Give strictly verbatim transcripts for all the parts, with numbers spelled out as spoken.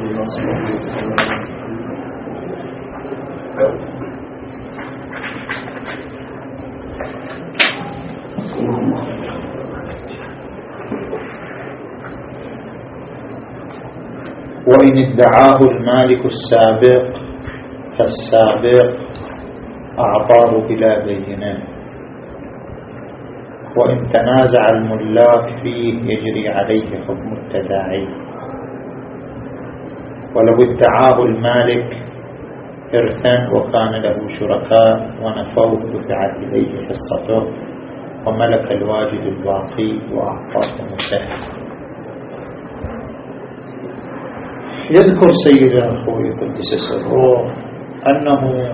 وإن ادعاه المالك السابق فالسابق أعطاه بلا بينة، وإن تنازع الملاك فيه يجري عليه حكم التداعي. ولو ادعاه المالك إرثا وكان له شركاء ونفوه دفعت إليه حصته وملك الواجد الباقي وأعطاه مسهل. يذكر سيدنا أخوي قدس سره أنه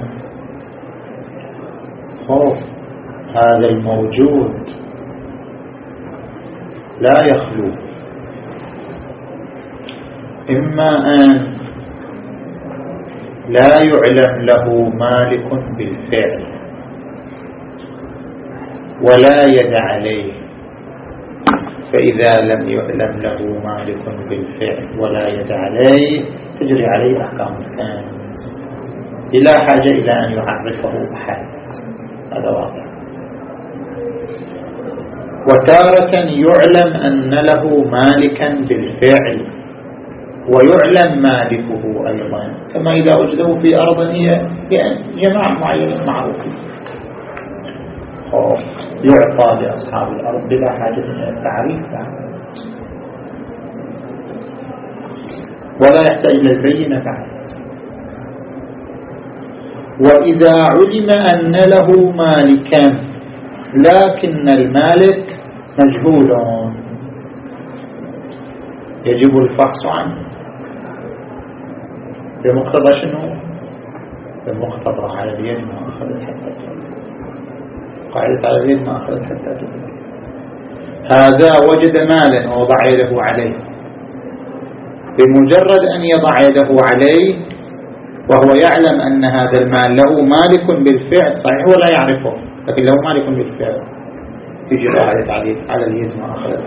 خوف هذا الموجود لا يخلو إما أن لا يعلم له مالك بالفعل ولا يد عليه، فإذا لم يعلم له مالك بالفعل ولا يد عليه تجري عليه أحكام الكنز بلا حاجة إلى أن يعرفه أحد. هذا واضح. وتارة يعلم أن له مالكا بالفعل ويعلم مالكه أيضا، كما إذا وجدوا في أرض هي جماعة معينة معروفة يعطى لأصحاب الأرض بلا حاجة إلى التعريف ولا يحتاج إلى البينة بعد. وإذا علم أن له مالكا لكن المالك مجهول يجب الفحص عنه بمقتضى شنو؟ بمقتضى على اليد ما أخذت حتى تفعل، قاعدة على اليد ما أخذت حتى تفعل. هذا وجد مالا ووضع يده عليه، بمجرد أن يضع يده عليه وهو يعلم أن هذا المال له مالك بالفعل، صحيح ولا يعرفه لكن له مالك بالفعل، يجب قاعدة على اليد ما أخذت،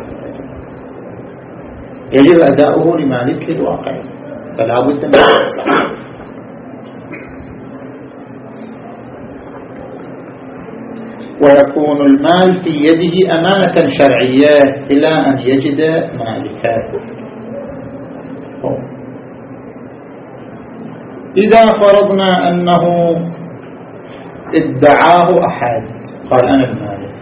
يجب أداؤه لمالكه الواقع، فلا بد من الصحيح. ويكون المال في يده أمانة شرعية إلى أن يجد مالكه. إذا فرضنا أنه ادعاه أحد قال أنا المالك،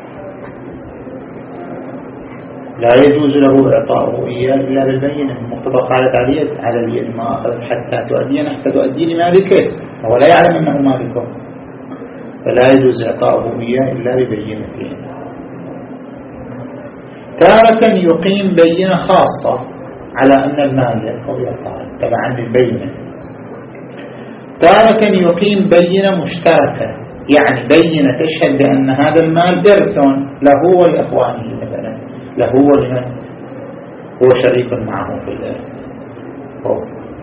لا يجوز له إعطاؤه إياه إلا بالبينة، مقتضى قاعدة على على اليد ما أخذت حتى تؤدي حتى تؤدي لمالكه، هو لا يعلم أنه مالكه، فلا يجوز إعطاؤه إياه إلا ببينته. تارة يقيم بينة خاصة على أن المال هو يعطاه تبعا للبينة، تارة يقيم بينة مشتركة، يعني بينة تشهد بأن هذا المال إرث له ولإخوانه مثلا، له ولمن هو شريك معه في الإرث، هو,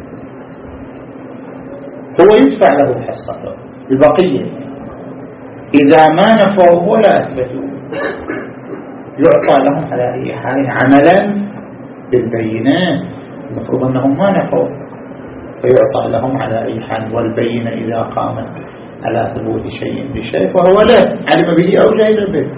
هو يدفع له حصته البقية، إذا ما نفوه ولا أثبتوا يعطى لهم على أي حال عملا بالبينات، المفروض أنهم ما نفوا فيعطى لهم على أي حال، والبينة إذا قامت على ثبوت شيء بشيء فهو لا علم به أو جاهل به.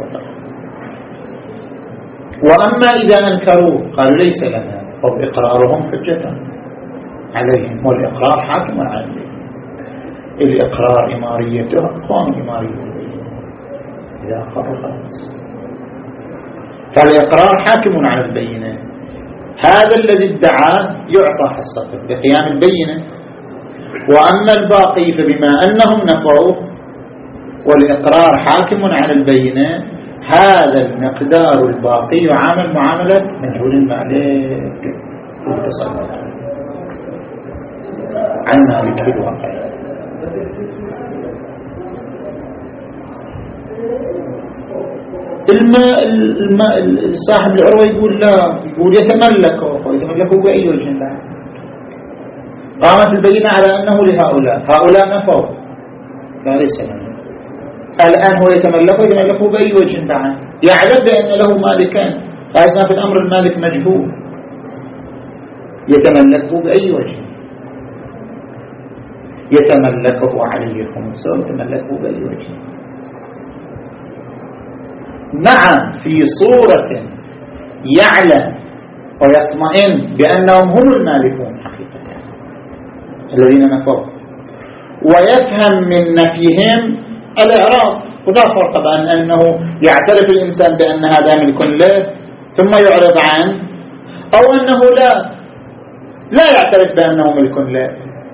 وأما إذا أنكروا قالوا ليس لنا، أو إقرارهم حجة عليهم، والإقرار حاكم عليهم، الإقرار إماريته أقوام إمارية إذا أقر خلاص، فالإقرار حاكم على البينة. هذا الذي ادعاه يعطى حصته بقيام البينة، وأما الباقي فبما أنهم نفعوه والإقرار حاكم على البينة، هذا المقدار الباقي يعامل معاملة مجهول المالك والتصرف عن مالك بالواقع. الماء الماء صاحب العروة يقول لا، يقول يتملكه، يتملكه بأي وجه بعد. قامت البينة على أنه لهؤلاء، هؤلاء نفوا لا ليس لنا، الآن هو يتملكه يتملكه بأي وجه بعد، يعلم بأن له مالكان، قائدنا في الأمر المالك مجهول، يتملكه بأي وجه؟ يتملكه عليه خمسه، يتملكه بأي وجه؟ نعم، في صورة يعلم ويطمئن بأنهم هم المالكون حقيقة الذين نفوا، ويفهم من نفيهم الإعراض. ولا فرق بين أنه يعترف الإنسان بأن هذا ملك له ثم يعرض عنه، أو أنه لا لا يعترف بأنه ملك له.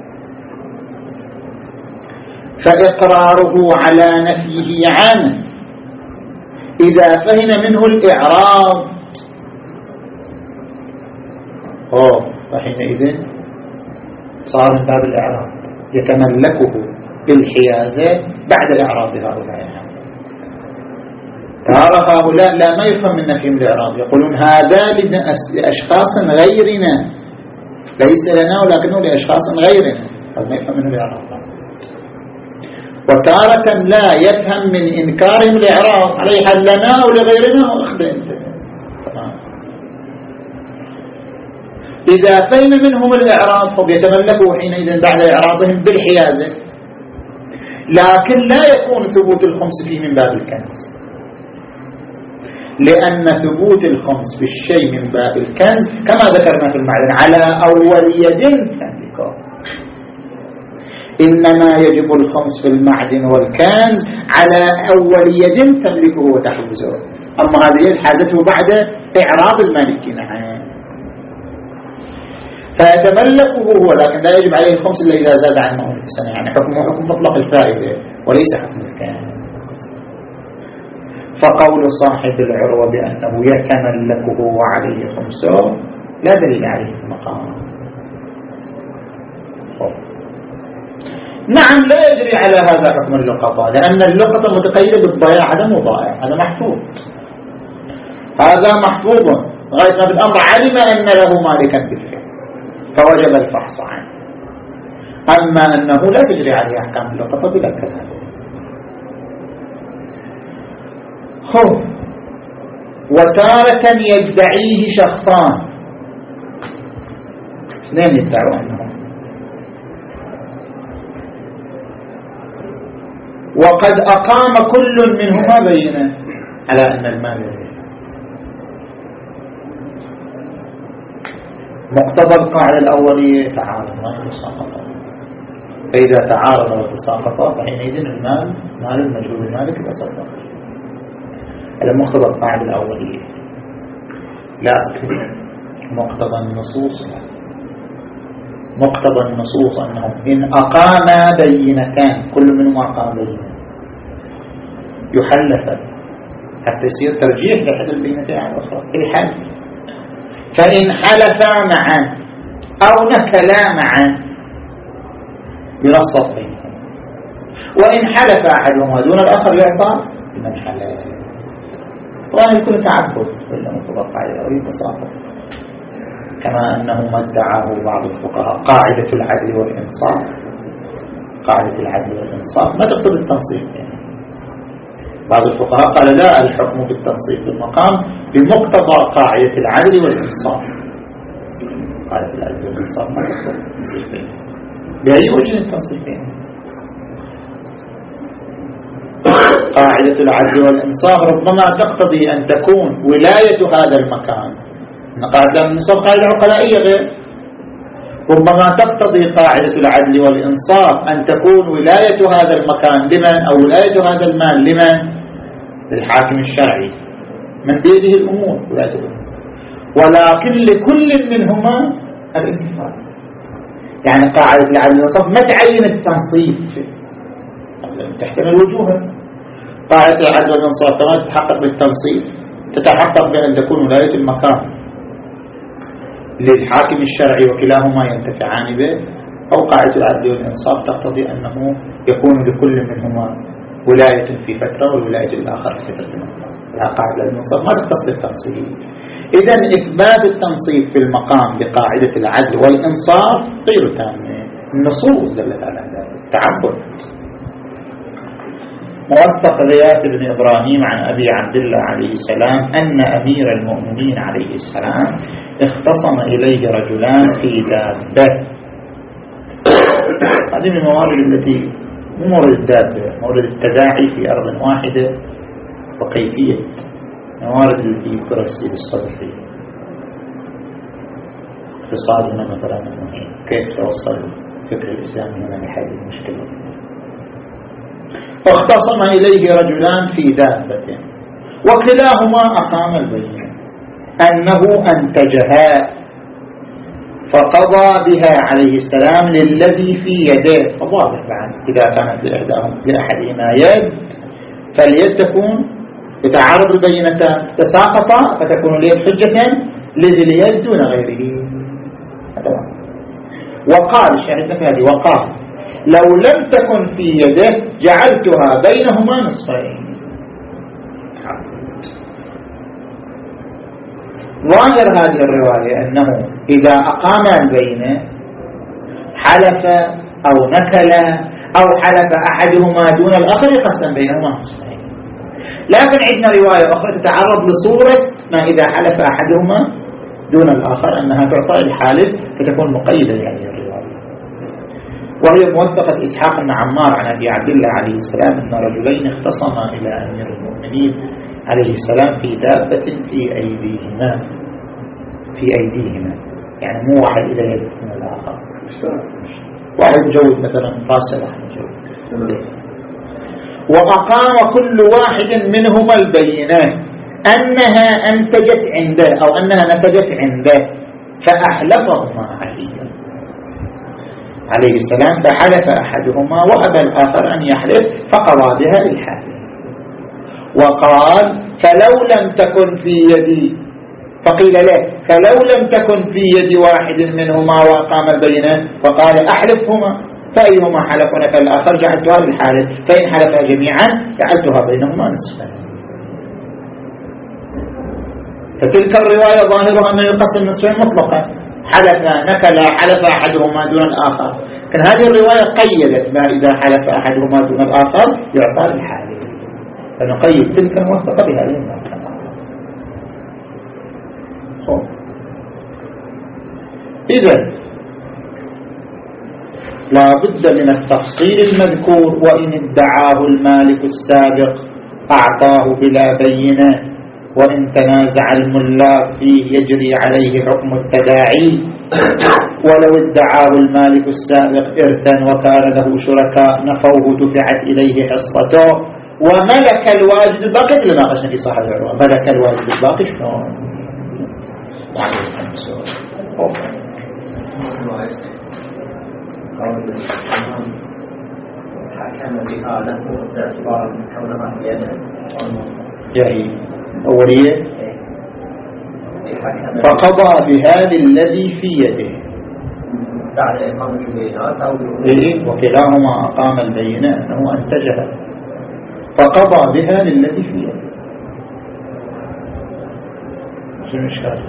فإقراره على نفيه عنه إذا فهم منه الإعراض أوه فحينئذ صار من باب الإعراض، يتملكه بالحيازة بعد إعراض هؤلاء. ترى هؤلاء لا ما يفهم من نفيهم الإعراض، يقولون هذا لأشخاص غيرنا، ليس لنا ولكنه لأشخاص غيرنا، هذا ما يفهم منه الإعراض. وتارة لا يفهم من إنكارهم الإعراض عليه حال لنا أو لغيرنا أخذ. إذا فهم منهم الإعراض فبيتملكوا حينئذ بعد إعراضهم بالحيازة، لكن لا يكون ثبوت الخمس فيه من باب الكنز، لأن ثبوت الخمس بالشيء من باب الكنز كما ذكرنا في المعدن على أول يد تملكه، إنما يجب الخمس في المعدن والكنز على أول يد تملكه وتحوزه، أما هذه حاجته بعد إعراض المالكين عنه فيتملكه هو، لكن لا يجب عليه الخمس إلا إذا زاد عن مئة سنة، يعني حكمه حكم مطلق الفائدة وليس حكم الكنز. فقول صاحب العروة بأنه يتملكه وعليه خمسه لا دليل عليه في المقام. نعم لا يجري على هذا حكم اللقطة، لأن اللقطة متقيدة بالضياع، هذا مو ضائع، هذا محفوظ، هذا محفوظ غاية ما بالأمر علم أن له مالكا بالفعل فوجب الفحص عنه. أما أنه لا تجري عليه أحكام اللقطة بلا كذا. خذ وتارة يدعيه شخصان، اثنين يدعوا عنهم، وقد أقام كل منهما بينه على أن المال يجري. مقتضى القاعدة الأولية تعارض وتساقط، فإذا تعارض وتساقط فحينئذ المال مال المجهول المالك يتصرف على مقتضى القاعدة الأولية، لكن مقتضى النصوص لا. مقتضى النصوص أنهم إن أقاما بينتان كل منهما أقام بينة يحلف حتى يصير ترجيح لأحد البينتين على الأخرى الحل. فإن حلفا معا أو نكلا معا ينصف بينهم، وإن حلف أحدهما دون الآخر يعطى لمن حلف. وأن يكون تعبد وإلا متبقى عليه تصافر، كما أنه ما ادعاه بعض الفقهاء قاعدة العدل والإنصاف. قاعدة العدل والإنصاف ما تقتضي التنصيف، يعني بعض الفقهاء قال لا، الحكم بالتنصيف بالمقام بمقتضى قاعدة العدل والإنصاف. قاعدة العدل والإنصاف ما تقتضي التنصيف بينه، بأي وجه التنصيف بينه؟ قاعدة العدل والإنصاف ربما تقتضي أن تكون ولاية هذا المكان، أن قاعدة الإنصاف قاعدة عقلائية غير، ربما تقتضي قاعدة العدل والإنصاف أن تكون ولاية هذا المكان لمن، أو ولاية هذا المال لمن؟ للحاكم الشرعي من بيده الأمور ولاية الأمور، ولكن لكل منهما الانتفاع. يعني قاعدة العدل والإنصاف ما تعين التنصيف، تحتمل وجوها. قاعدة العدل والإنصاف كما تتحقق بالتنصيف تتحقق بأن تكون ولاية المكان للحاكم الشرعي وكلاهما ينتفعان به، أو قاعدة العدل والإنصاف تقتضي أنه يكون لكل منهما ولاية في فترة والولاية الآخر في فترة أخرى. لا، قاعدة الإنصاف ما تختص بالتنصيف. إذن إثبات التنصيف في المقام بقاعدة العدل والإنصاف غير تام، النصوص دلت على ذلك، تعبد. موثق غياث بن إبراهيم عن أبي عبد الله عليه السلام أن أمير المؤمنين عليه السلام اختصم إليه رجلان في دابة. هذه من الموارد التي مو مورد الدابة، مورد التداعي في أرض واحدة وكيفية الموارد التي يكرسي بالصدر فيه اقتصادنا مثلا كيف توصل الفكر الإسلامي هنا لحل المشكلة. واختصم إليه رجلان في دابة وكلاهما أقام البينة أنه أنتجها فقضى بها عليه السلام للذي في يده. فواضح بعد إذا كانت لإحداهم لأحدهما يد فاليد تكون بتعارض البينتان تساقطا فتكون اليد حجة لذي اليد دون غيره. وقال الشاهد في هذه وقال لو لم تكن في يده جعلتها بينهما نصفين. ظاهر هذه الرواية أنه إذا أقام البينة حلف أو نكل أو حلف أحدهما دون الآخر يقسم بينهما نصفين. لكن عندنا رواية أخرى تتعرض لصورة ما إذا حلف أحدهما دون الآخر أنها تعطى الحالف فتكون مقيدة لهذه الرواية، وهي موثقة إسحاق بن عمار عن أبي عبد الله عليه السلام أن رجلين اختصما إلى أمير المؤمنين عليه السلام في دابة في أيديهما في أيديهما يعني مو واحد إلى يد من الآخر، واحد مجود مثلا فاصل واحد مجود. وأقام كل واحد منهما البينات أنها أنتجت عنده أو أنها نتجت عنده فأحلفهما عليا عليه السلام فحلف أحدهما وأبى الآخر أن يحلف فقضى بها للحالف. وقال فلو لم تكن في يدي فقيل له فلو لم تكن في يد واحد منهما وأقام البينة فقال أحلفهما فأيهما حلف نفى الآخر جعلتها للحالف فإن حلفا جميعا جعلتها بينهما نصفا. فتلك الرواية ظاهرها أنه يقسم نصفين مطلقا حلف نكل حلف أحدهما دون الآخر، لكن هذه الرواية قيدت ما إذا حلف أحدهما دون الآخر يعطى للحالف فنقيد تلك الموثقة بهذه الموثقة. إذن لا بد من التفصيل المذكور وإن ادعاه المالك السابق أعطاه بلا بينة وإن تنازع الملاك فيه يجري عليه حكم التداعي ولو ادعاه المالك السابق إرثا وكان له شركاء نفوه دفعت إليه حصته وملك الواجد الباقي لما قشنا في صاحب العروة ملك الواجد الباقي شلون حكم بها له باعتبار كونها بيده جاهي أولية فقضى بها للذي في يده بعد إقامة البينات أو وكلاهما أقام البينة أنه أنتجها فقضى بها للذي في يده. شو المشكلة؟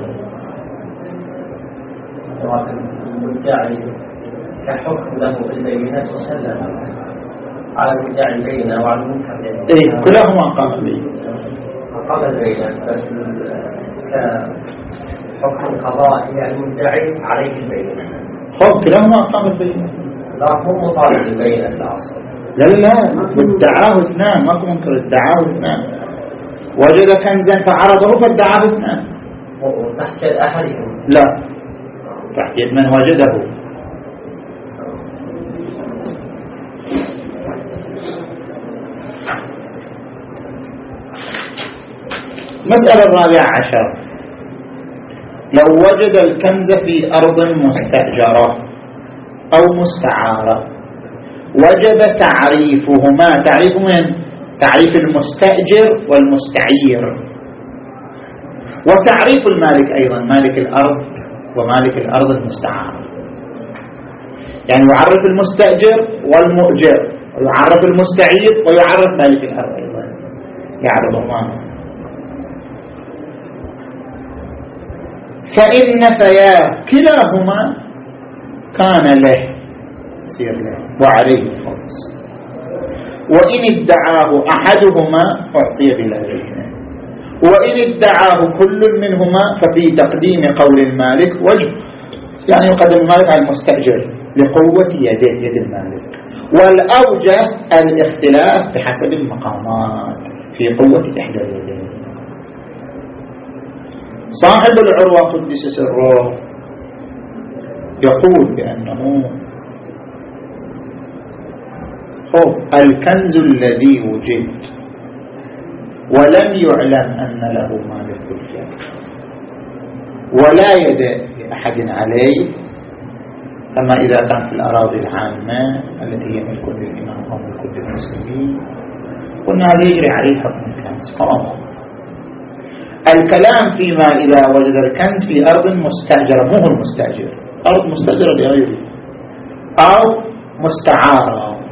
المدعي كحكم له بالبينات وسلم على المدعي البينة وعلى المنكر إيه كلاهما أقام البينة أقام البينة بس كحكم قضائي يعني المدعي عليه البينة خب كلاهما أقام البينة لا هو مطالب البينة الأصل لا لا ادعاه اثنان ما منكر ادعاه اثنان وجد كنزا فعرضه فادعاه اثنان وتحت أحدهم لا تحت من وجده. مسألة الرابعة عشر لو وجد الكنز في أرض مستأجرة أو مستعارة وجب تعريفهما. تعريف من؟ تعريف المستأجر والمستعير وتعريف المالك أيضا مالك الأرض ومالك الأرض المستعارة يعني يعرف المستأجر والمؤجر ويعرف المستعير ويعرف مالك الأرض أيضا يعرفهما. فإن نفيا كلاهما كان له يصير له وعليه الخمس وإن ادعاه أحدهما أعطي بلا بينة، وإن ادعاه كل منهما ففي تقديم قول المالك وجه، يعني يقدم المالك على المستأجر لقوة يده يد المالك، والأوجه الاختلاف بحسب المقامات في قوة إحدى اليدين. صاحب العروة قدس سره يقول بأنه الكنز الذي وجد ولم يعلم أن له مالك بالفعل ولا يد لأحد عليه، أما إذا كان في الأراضي العامة التي هي ملك للإمام أو ملك للمسلمين قلنا يجري عليه حكم الكنز. فأمر الكلام فيما إذا وجد الكنز في أرض مستأجرة، مو هو المستأجر، أرض مستأجرة لغيره أو مستعارة.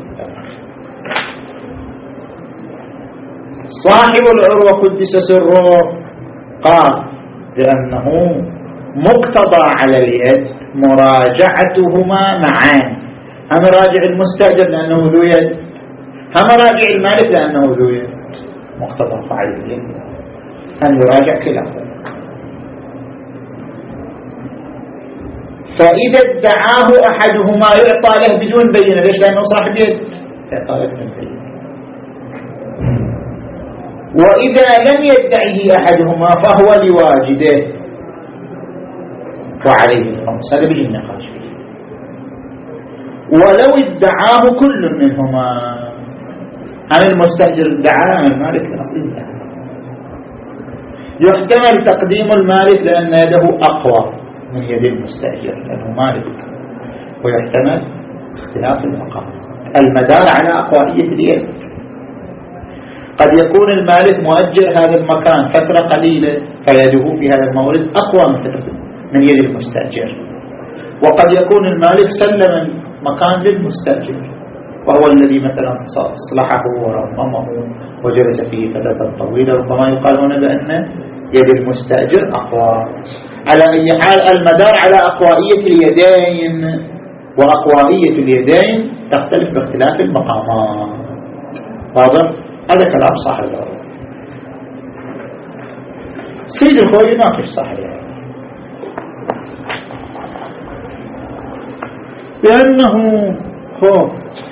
صاحب العروة قدس سره قال لأنه مقتضى على اليد مراجعتهما معا، هم راجع المستأجر لأنه ذو يد، هم راجع المالك لأنه ذو يد، مقتضى فعل اليد أن يراجع كلاهما. فإذا ادعاه أحدهما يعطى له بدون بينة، ليش؟ لأنه صاحب يد، يعطى له بدون بينة. وإذا لم يدعه أحدهما فهو لواجده وعليه الخمس، هذا بيجي النقاش فيه. ولو ادعاه كل منهما، عن المستأجر ادعاه عن المالك الأصلي ادعاه، يحتمل تقديم المالك لأن يده أقوى من يد المستأجر لأنه مالك، ويحتمل اختلاف المقام المدار على أقوائية اليد. قد يكون المالك مؤجر هذا المكان فترة قليلة فيده في هذا المورد أقوى من من يد المستأجر، وقد يكون المالك سلم المكان للمستأجر وهو الذي مثلا اصلحه ورممه وجلس فيه فترة طويلة، ربما يقال هنا بأن يد المستأجر أقوى. على أي حال المدار على أقوائية اليدين، وأقوائية اليدين تختلف باختلاف المقامات. واضح؟ هذا كلام صاحب العروة. سيد الخوي ما فيش صاحب العروة، لأنه هو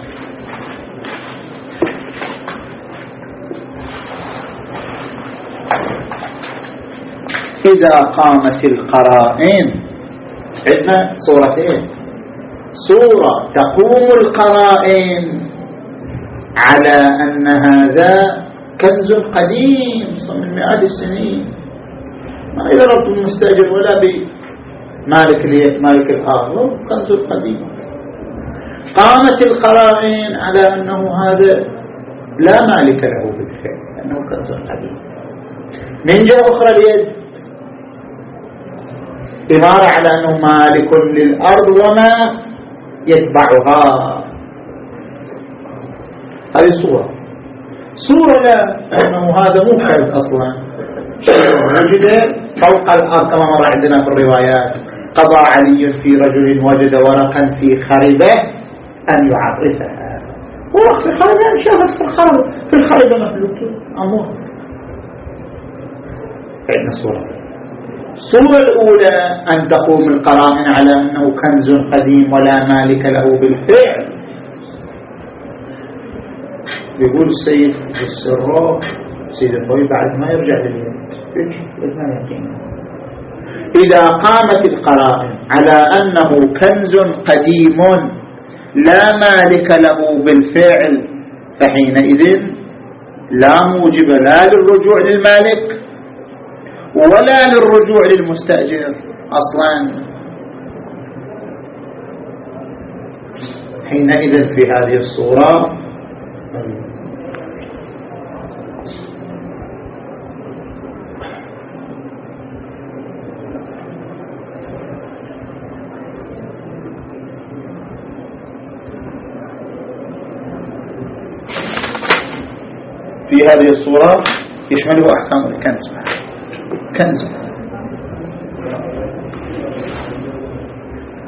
إذا قامت القرائن، عندنا صورتين، صورة تقوم القرائن على أن هذا كنز قديم من مئات السنين ما يضرب المستأجر ولا بمالك مالك الآخر، كنز قديم. قامت القرائن على أنه هذا لا مالك له بالفعل لأنه كنز قديم. من جهة أخرى اليد إمارة على أنه مالك للأرض وما يتبعها. هذه صورة صورة لا أنه هذا مو كنز أصلا، وجد فوق الأرض كما مر عندنا في الروايات، قضى علي في رجل وجد ورقا في خربة أن يعرفها، ورق في خربة شافت في الخربة في الخربة مفلوك أمور. عندنا صورة. الصورة الأولى أن تقوم القرائن على أنه كنز قديم ولا مالك له بالفعل. يقول السيد السراء سيد الخوي بعد ما يرجع لليد ما يقين. إذا قامت القرائن على أنه كنز قديم لا مالك له بالفعل فحينئذ لا موجب لا للرجوع للمالك ولا للرجوع للمستأجر أصلا. حينئذ في هذه الصورة في هذه الصورة يشمله أحكام الكنز. كنز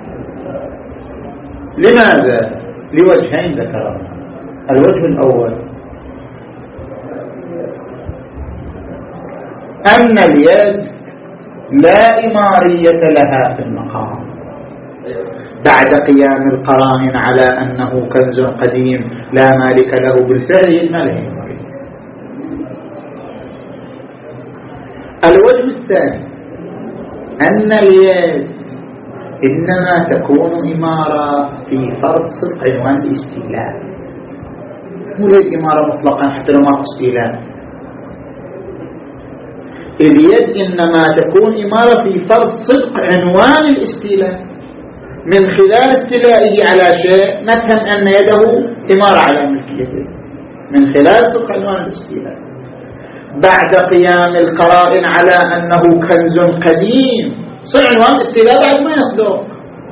لماذا؟ لوجهين ذكرنا. الوجه الأول أن اليد لا إمارية لها في المقام بعد قيام القرائن على أنه كنز قديم لا مالك له بالفعل، ما له إمارية. الوجه الثاني أن اليد إنما تكون إمارة في فرض صدق عنوان الاستيلاء، مو اليد إمارة مطلقا حتى لو ما استيلاء. اليد إنما تكون إمارة في فرض صدق عنوان الاستيلاء، من خلال استيلائه على شيء نفهم أن يده إمارة على ملكيته من خلال صدق عنوان الاستيلاء. بعد قيام القرائن على أنه كنز قديم صدق عنوان الاستيلاء بعد ما يصدق،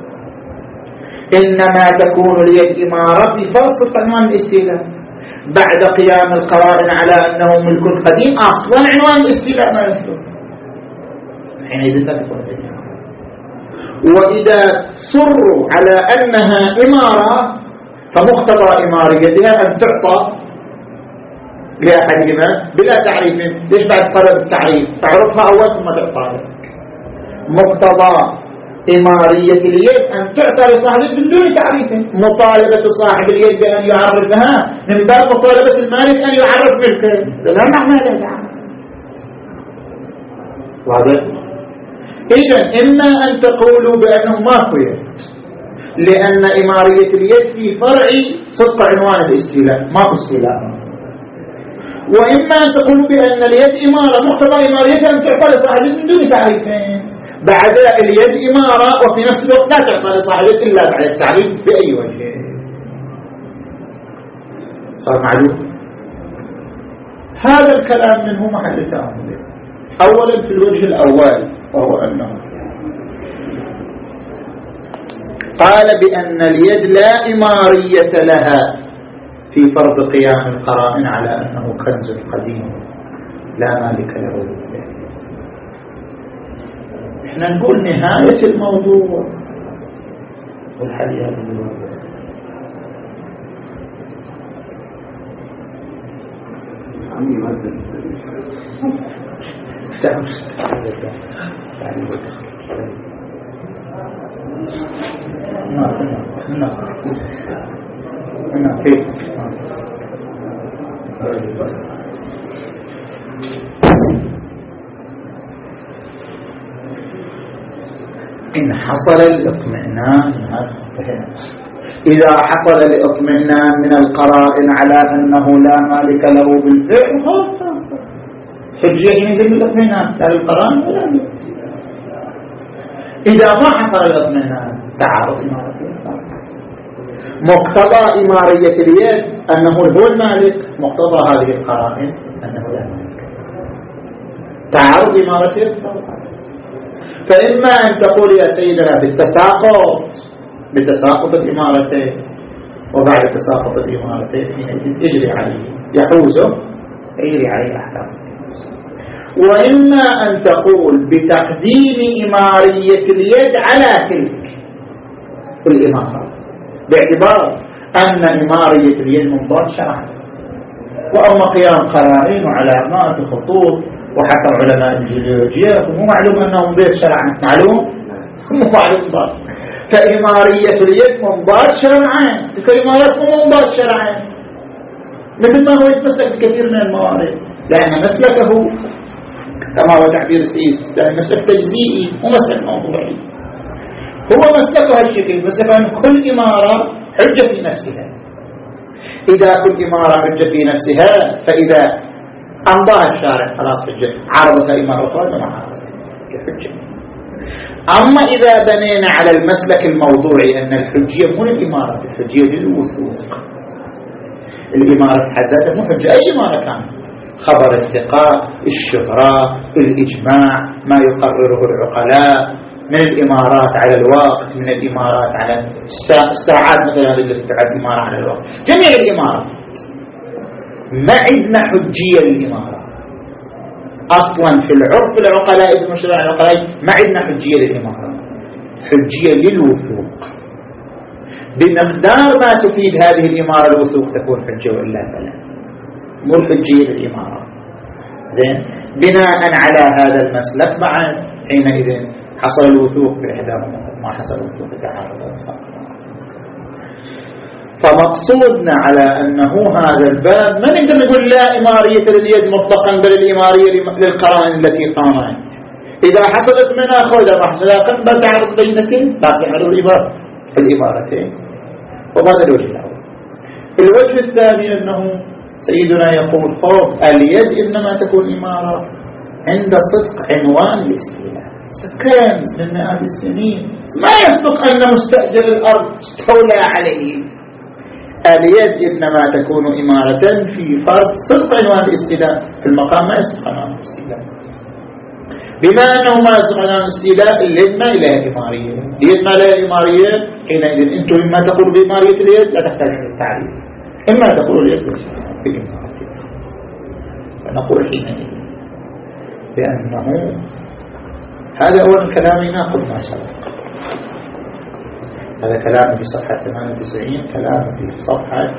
إنما تكون اليد إمارة في فرض صدق عنوان الاستيلاء بعد قيام القرائن على أنه ملك قديم أصلا عنوان الاستيلاء ما يصدق، حينئذ لا تكون اليد. وإذا صروا على أنها إمارة فمقتضى إماريتها أن تعطى لأحدهما بلا تعريف. ليش بعد طلب التعريف؟ تعرفها أول ثم تعطى لك. مقتضى إمارية اليد أن تعطى لصاحبه من دون تعريف. مطالبة صاحب اليد بأن يعرفها من باب مطالبة المالك أن يعرف ملكه، لا معنى لها. واضح؟ إذن إما أن تقولوا بأنه ماكو يد لأن إمارية اليد في فرع صدق عنوان الاستيلاء، ماكو استيلاء. وإما أن تقولوا بأن اليد إمارة مقتضى إماريتها أن تعطى لصاحبه من دون تعريفين. بعد اليد إمارة وفي نفس الوقت لا تعطى لصاحبه إلا بعد التعريف بأي وجه. صار معلوم؟ هذا الكلام منه محل تأمل. أولا في الوجه الأول وهو أنه قال بأن اليد لا إمارية لها في فرض قيام القرائن على أنه كنز قديم لا مالك له. احنا نقول نهاية الموضوع والحديث هذا الموضوع عمي مادة إن حصل الاطمئنان، إذا حصل الاطمئنان من القرائن على أنه لا مالك له بالفعل حجية من الاطمئنان لا للقرائن ولا له. إذا ما حصل الاطمئنان تعارض إمارته. مقتضى إمارية اليد أنه هو المالك، مقتضى هذه القرائن أنه لا مالك. تعارض إمارته. فإما أن تقول يا سيدنا بالتساقط بتساقط الإمارتين، وبعد تساقط الإمارتين اجري عليه يحوزه اجري عليه أحكام. وإما أن تقول بتقديم إمارية اليد على تلك الإمارة باعتبار أن إمارية اليد منضبط شرعا، وأما قيام قرائن وعلامات وخطوط وحتى علماء الجيولوجيا مو معلوم أنهم بيت شرعا، معلوم مو معلوم ضبط. فإمارية اليد منضبط شرعا، تلك الإمارات مو منضبط شرعا، مثل ما هو يتمسك بكثير من الموارد، لأن مسلكه كما هو تعبير سيس لأن مسلك تجزيئي ومسلك موضوعي. هو مسلكه هالشكل، مسلك أن كل إمارة حجة في نفسها. إذا كل إمارة حجة في نفسها فإذا أمضاها الشارع خلاص حجة، عارضتها إمارة أخرى وما عارضتها كحجة. أما إذا بنينا على المسلك الموضوعي أن الحجية مو الإمارة، الحجية للوثوق. الإمارة تحدثت مو حجة أي إمارة كانت، خبر الثقة، الشهرة، الإجماع، ما يقرره العقلاء من الإمارات على الوقت، من الإمارات على الساعات مثلا اللي تعد إمارة على الوقت، جميع الإمارات ما عندنا حجية للإمارة أصلا في العرف العقلاء في المجتمع العقلاء ما عندنا حجية للإمارة، حجية للوثوق. بمقدار ما تفيد هذه الإمارة الوثوق تكون حجة وإلا فلا، مو الحجية للإمارة. زين، بناء على هذا المسلك بعد حينئذ حصل الوثوق بإحداهما، ما حصل الوثوق بتعارض الآخر. فمقصودنا على أنه هذا الباب ما نقدر نقول لا إمارية لليد مطلقا، بل الإمارية للقرائن التي قامت. إذا حصلت منها خذ ما حصل قم تعرض بينتين لا تعرض الإمارة في الإمارتين. وهذا الوجه الأول. الوجه الثاني أنه سيدنا يقول خوف اليد إنما تكون إمارة عند صدق عنوان الاستيلاء، كنز من مئات السنين ما يصدق أن مستأجر الأرض استولى عليه. اليد إنما تكون إمارة في فرض صدق عنوان الاستيلاء، في المقام ما يصدق عنوان الاستيلاء. بما أنه ما يصدق عنوان الاستيلاء اليد ما لها إمارية، اليد ما لها إمارية، حينئذ أنتم إما تقول بإمارية اليد لا تحتاج إلى التعريف، إما تقول اليد بإمارية. فنقول حينئذ بأنه هذا أول كلام يناقض ما سبق. هذا كلام في صفحة ثمانية وتسعين، كلام في صفحة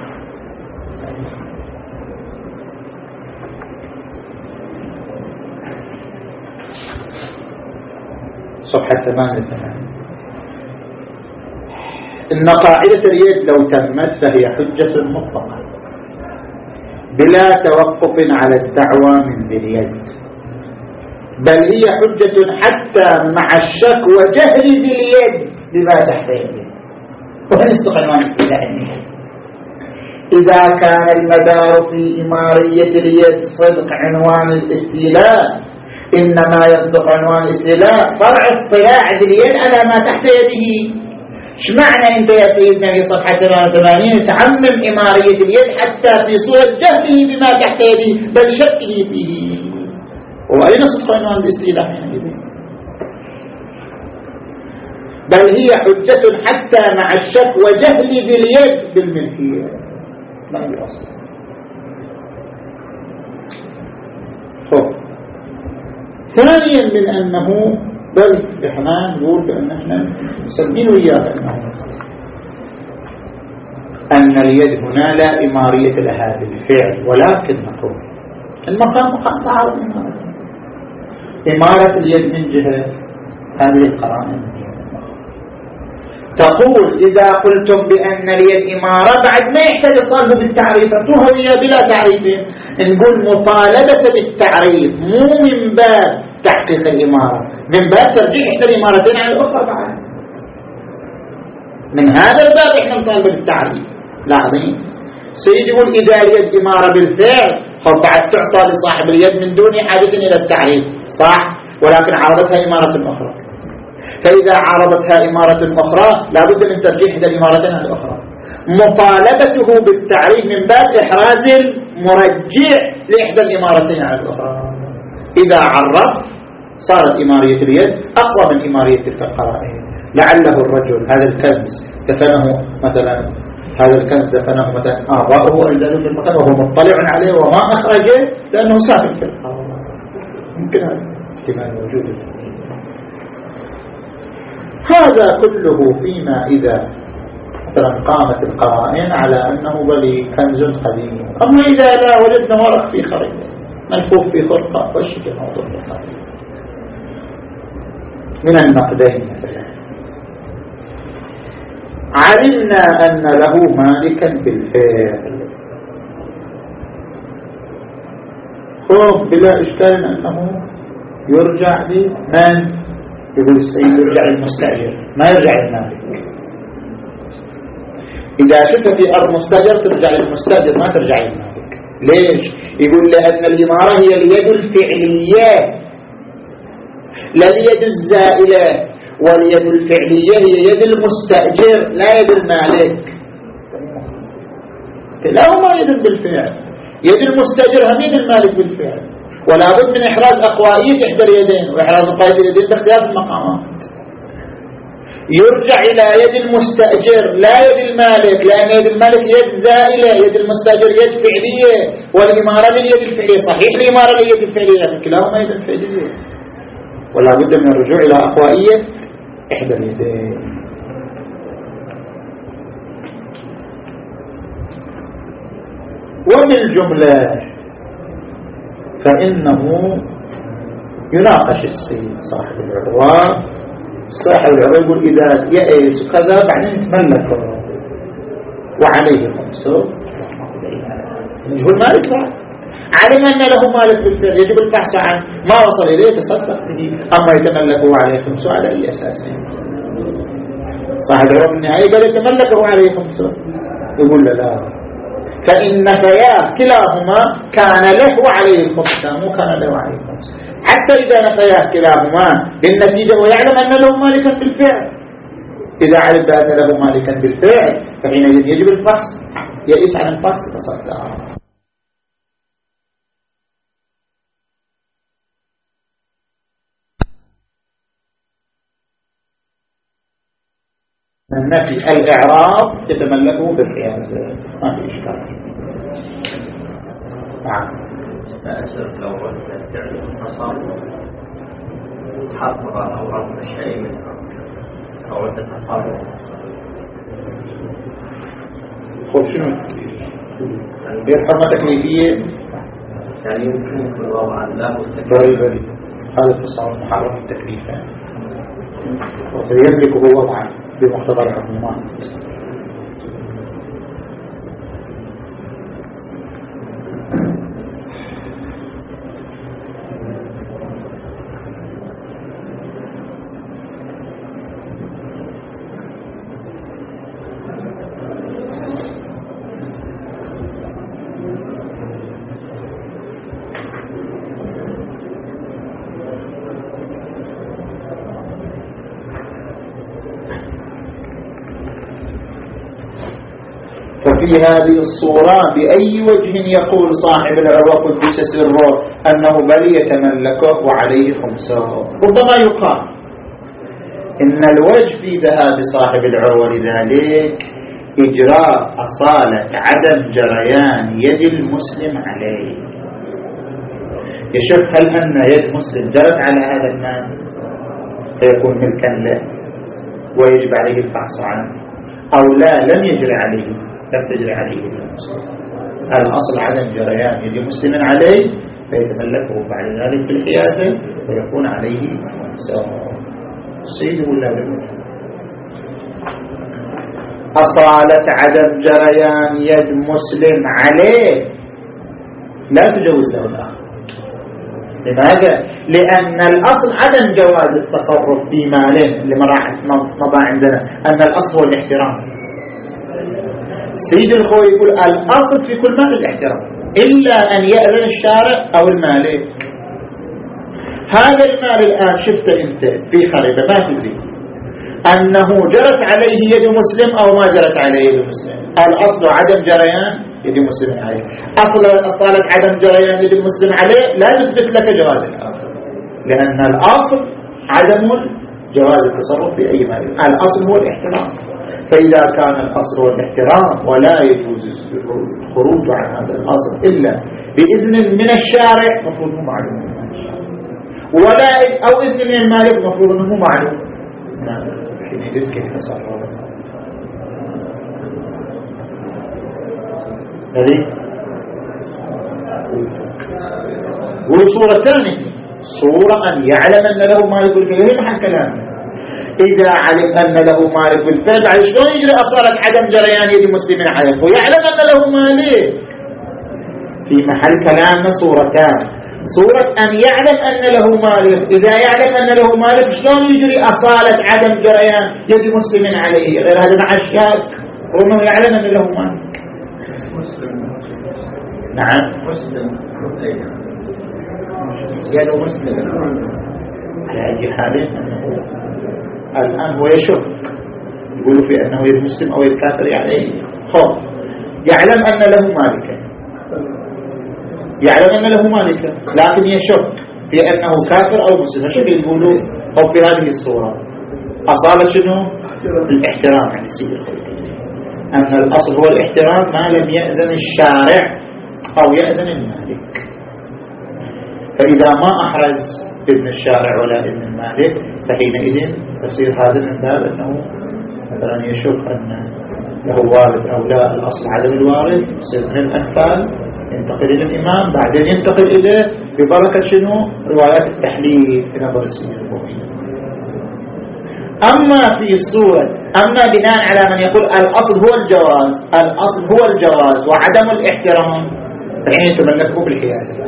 صفحة ثمانية وثمانين. إن قاعدة اليد لو تمت فهي حجة مطلقة بلا توقف على الدعوى من باليد، بل هي حجة حتى مع الشك وجهل باليد بما تحت يده. وهل يصدق عنوان الاستيلاء النية؟ إذا كان المدار في إمارية اليد صدق عنوان الاستيلاء، إنما يصدق عنوان الاستيلاء فرع اطلاع باليد على ما تحت يده. ايش معنى أنت يا سيدنا في صفحة ثمانية وثمانين تعمم إمارية اليد حتى في صورة جهله بما تحت يده بل شكه فيه؟ وأين صدق عنوان الاستيلاء حينئذ؟ بل هي حجة حتى مع الشك وجهل باليد بالملكية. ما هي أصلا؟ خب ثانيا من أنه بل إحنا نقول بأن إحنا نسمين وياه أنه أن اليد هنا لا إمارية لها بالفعل، ولكن نقول المقام مقام تعارض إمارة. إمارة اليد من جهة هذه القرائن تقول إذا قلتم بأن اليد إمارة بعد ما يحتاج الطالب بالتعريف أنتوها ويا بلا تعريف، نقول مطالبة بالتعريف مو من باب تحقيق الإمارة، من باب ترجيح إحدى الإمارتين على الأخرى. بعد من هذا الباب إحنا نطالب بالتعريف. لاحظين سيد يقول إذا اليد إمارة بالفعل فبعد تعطى لصاحب اليد من دون حاجة إلى التعريف، صح؟ ولكن عرضتها إمارة أخرى، فإذا عارضتها إمارة أخرى لابد من ترجيح إحدى الإمارتين الأخرى. مطالبته بالتعريف من باب إحراز المرجع لإحدى الإمارتين على الأخرى. إذا عرف صارت إمارية اليد أقوى من إمارية تلك القرائن. لعله الرجل هذا الكنز دفنه مثلا، هذا الكنز دفنه مثلا آباؤه وأجداده في المكان وهو مطلع عليه وما أخرجه لأنه ساكن في القرار. ممكن هذا احتمال موجود. هذا كله فيما إذا مثلا قامت القرائن على أنه بلي كنز قديم. أما إذا لا وجدنا ورق في خريطة ملفوف في خرقة فالشكل موضوع الخريطة من النقدين مثلا علمنا أن له مالكا بالفعل، خوف بلا إشكال أنه يرجع لمن؟ يقول السيد يرجع للمستأجر ما يرجع للمالك. إذا شفت في أرض مستأجر ترجع للمستأجر ما ترجع للمالك. ليش؟ يقول لأن الإمارة هي اليد الفعلية لا اليد الزائلة، واليد الفعلية هي يد المستأجر لا يد المالك. لا هما يد بالفعل، يد المستأجر هم يد المالك بالفعل، ولا بد من إحراز أقوائية إحدى اليدين، وإحراز أقوائية اليدين باختلاف المقامات. يرجع إلى يد المستأجر لا يد المالك، لأن يد المالك يد زائلة، يد المستأجر يد فعلية، والإمارة لليد الفعلية. صحيح الإمارة لليد الفعلية لكن كلاهما يد فعلية، ولا بد من الرجوع إلى أقوائية إحدى اليدين. وبالجملة فإنه يناقش السيد صاحب العروة، صاحب العروة يقول إذا يأس كذا بعدين يتملكه وعليه خمسه، يقول ما يدفع، علم أن له مالك بالفعل يجب البحث عنه، ما وصل إليه تصدق به، أما يتملكه عليه خمسه على أي أساس؟ صاحب العروة بالنهاية قال يتملكه عليه خمسه، يقول له لا، فإن نفيا كلاهما كان له عليه الخمسة مو كان له عليه الخمسة، حتى إذا نفيا كلاهما بالنتيجة ويعلم أن له مالكا بالفعل، إذا علم بأن له مالكا بالفعل فحينئذ يجب الفحص، يئس عن الفحص تصدق. النفي الإعراب يتملكه بالحيازة ما في إشكال. نعم. أسأل لو رد الفعل التصرف حفظ أو رد شيء من أو رد التصرف خب شنو؟ غير حرمة تكليفية يعني يمكن كل وضع له التكليف، هذا التصرف محرم التكليف ويملكه وضعا بمقتضى العمومات. في هذه الصورة بأي وجه يقول صاحب العروة قدس سره أنه بل يتملكه وعليه خمسه؟ ربما يقال إن الوجه في ذهاب صاحب العروة لذلك إجراء أصالة عدم جريان يد المسلم عليه. يشوف هل أن يد مسلم جرت على هذا المال فيكون ملكا له ويجب عليه الفحص عنه، أو لا لم يجري عليه لم تجري عليه المسلم، الأصل عدم جريان يد مسلم عليه فيتملكه بعد ذلك بالحيازة ويكون عليه سواء. السيد ولا بالمسلم أصالة عدم جريان يد مسلم عليه لا تجوز له الآخر. لماذا؟ لأن الأصل عدم جواز التصرف في ماله اللي مضى عندنا، أن الأصل هو الاحترام. سيد الخوي يقول الأصل في كل مال الاحترام إلا أن يأذن الشارع أو المالك. هذا المال الآن شفت أنت في خريبة ما تدري أنه جرت عليه يد مسلم أو ما جرت عليه يد مسلم، الأصل عدم جريان يد مسلم عليه. أصل أصالة عدم جريان يد مسلم عليه لا تثبت لك جواز الآخر، لأن الأصل عدم جواز التصرف في أي مال، الأصل هو الاحترام. فإذا كان الأصل هو الاحترام ولا يجوز الخروج عن هذا الأصل إلا بإذن من الشارع مفروض أنه معلوم من الشارع، ولا أو إذن من المالك مفروض أنه معلوم حين كيف تصرف. هذه والصورة الثانية صورة أن يعلم أن له مالك بالفعل محل كلامه. إذا علم أن له مالك بالفعل شلون يجري أصالة عدم جريان يد مسلم عليه ويعلم أن له مالك؟ في محل كلامنا صورتان، صورة أن يعلم أن له مالك، إذا يعلم أن له مالك شلون يجري أصالة عدم جريان يد مسلم عليه؟ غير هذا مع الشاك وأنه يعلم أن له مالك. نعم مسلم يد مسلم على أي حال أنه الآن هو يشك يقولوا في أنه يد مسلم أو يد كافر عليه خوف، يعلم أن له مالكا يعلم أن له مالكا لكن يشك في أنه كافر أو مسلم. شو يقولوا أو في هذه الصورة أصالة شنو؟ الاحترام عن السيد الخلقي، أن الأصل هو الاحترام ما لم يأذن الشارع أو يأذن المالك. فإذا ما أحرز ابن الشارع ولا ابن المالك فحينئذ تصير هذا من باب أنه مثلا يشك أن له والد أو لا، الأصل عدم الوارث يصير من الأنفال ينتقل إلى الإمام بعدين ينتقل إليه ببركة شنو؟ روايات التحليل في نظر السنين الفقهية. أما في الصورة أما بناء على من يقول الأصل هو الجواز الأصل هو الجواز وعدم الاحترام فحين يتملكه بالحياز.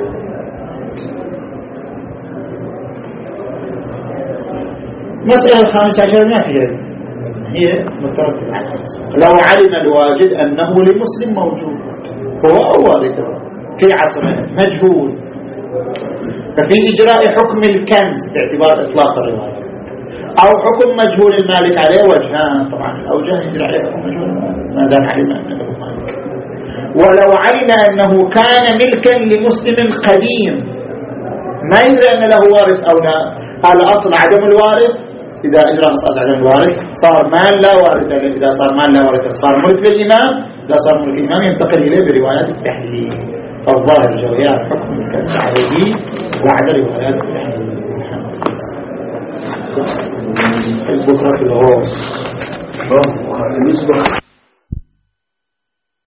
مسألة الخامسة عشر ما فيها هي مترتبة على لو علم الواجد أنه لمسلم موجود هو أو والده في عصرنا مجهول ففي إجراء حكم الكنز باعتبار إطلاق الرواية أو حكم مجهول المالك عليه وجهان. طبعا الأوجه يجري عليه حكم مجهول ما دام علم أنه مالك. ولو علم أنه كان ملكا لمسلم قديم ما يدري أن له وارث أو لا الأصل عدم الوارث. إذا إجرى مسألة عدم الوارث صار مال لا وارث له. إذا صار مال لا وارث صار ملك للإمام. إذا صار ملك الإمام ينتقل إليه بروايات التحليل. فالظاهر جوية حكم الكنز عليه بعد روايات التحليل. بكرة في الغوص